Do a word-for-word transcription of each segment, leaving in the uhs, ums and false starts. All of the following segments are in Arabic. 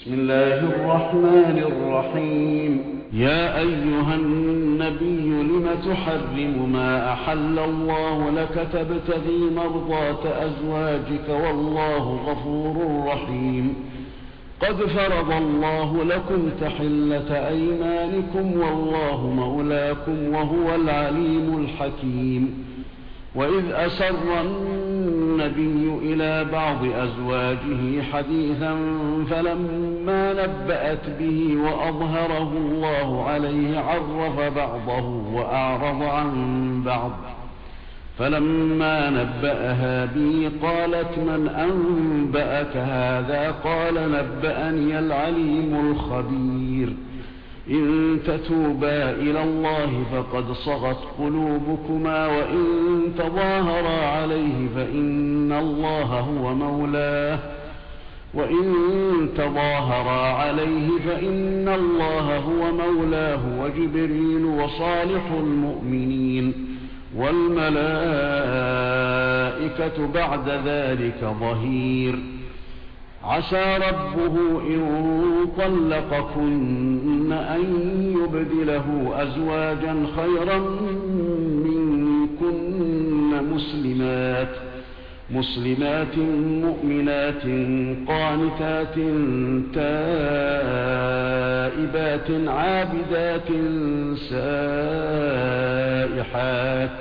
بسم الله الرحمن الرحيم. يا أيها النبي لم تحرم ما أحل الله لك تبتغي مرضات أزواجك والله غفور رحيم. قد فرض الله لكم تحلة أيمانكم والله مولاكم وهو العليم الحكيم. وإذ أسر النبي إلى بعض أزواجه حديثا فلما نبأت به وأظهره الله عليه عرف بعضه وأعرض عن بعض، فلما نبأها به قالت من أنبأك هذا؟ قال نبأني العليم الخبير. إن تتوبا إلى الله فقد صغت قلوبكما وإن تظاهرا عليه فإن الله هو مولاه وإن تظاهرا عليه فإن الله هو مولاه وجبريل وصالح المؤمنين والملائكة بعد ذلك ظهير. عسى ربه إن طلقكن أن يبدله أزواجا خيرا منكن مسلمات مسلمات مؤمنات قانتات تائبات عابدات سائحات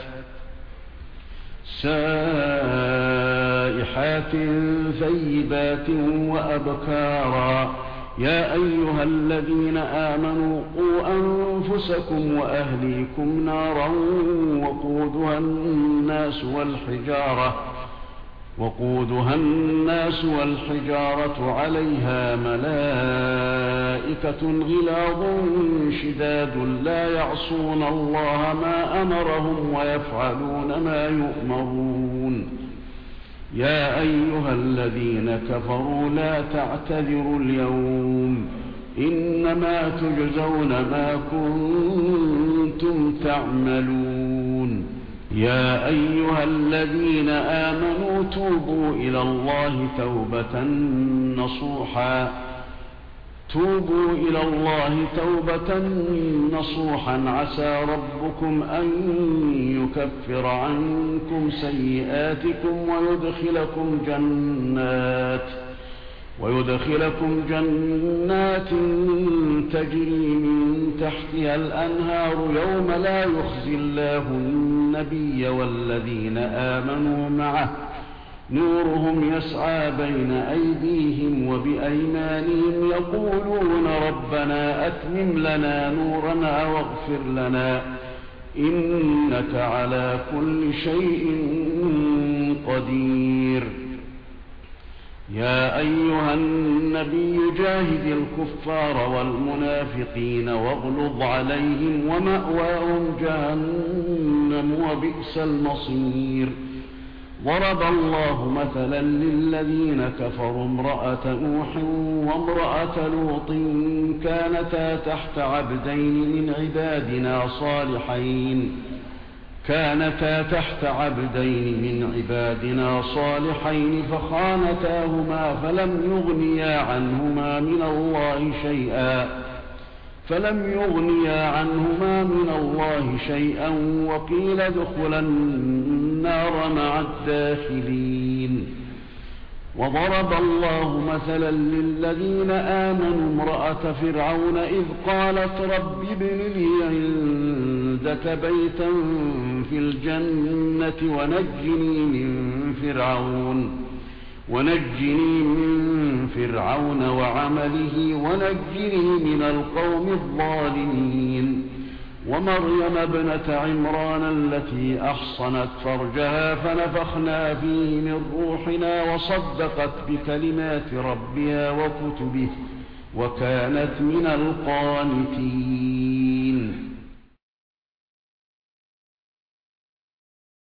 سائحات ثيبات وأبكارا. يا أيها الذين آمنوا قوا أنفسكم وأهليكم نارا وقودها الناس والحجارة وقودها الناس والحجارة عليها ملائكة غلاظ شداد لا يعصون الله ما أمرهم ويفعلون ما يؤمرون. يا أيها الذين كفروا لا تعتذروا اليوم إنما تجزون ما كنتم تعملون. يا أيها الذين آمنوا توبوا إلى الله توبة نصوحا توبوا إلى الله توبة نصوحا عسى ربكم أن يكفر عنكم سيئاتكم ويدخلكم جنات ويدخلكم جنات تجري من تحتها الأنهار يوم لا يخزي الله النبي والذين آمنوا معه نورهم يسعى بين أيديهم وبأيمانهم يقولون ربنا أتمم لنا نورنا واغفر لنا إنك على كل شيء قدير. يا أيها النبي جاهد الكفار والمنافقين واغلظ عليهم ومأواهم جهنم وبئس المصير. ضرب الله مثلا للذين كفروا امرأة نوح وامرأة لوط كانتا تحت عبدين من عبادنا صالحين كانتا تحت عبدين من عبادنا صالحين فخانتاهما فلم يغنيا عنهما من الله شيئا فلم يغنيا عنهما من الله شيئا وقيل ادخلا النار مع الداخلين. وضرب الله مثلا للذين آمنوا امرأة فرعون إذ قالت رب ابن لي عندك بيتا في الجنة ونجني من فرعون ونجني من فرعون وعمله ونجني من القوم الظالمين. ومريم ابنة عمران التي أحصنت فرجها فنفخنا فيه من روحنا وصدقت بكلمات ربها وكتبه وكانت من القانتين.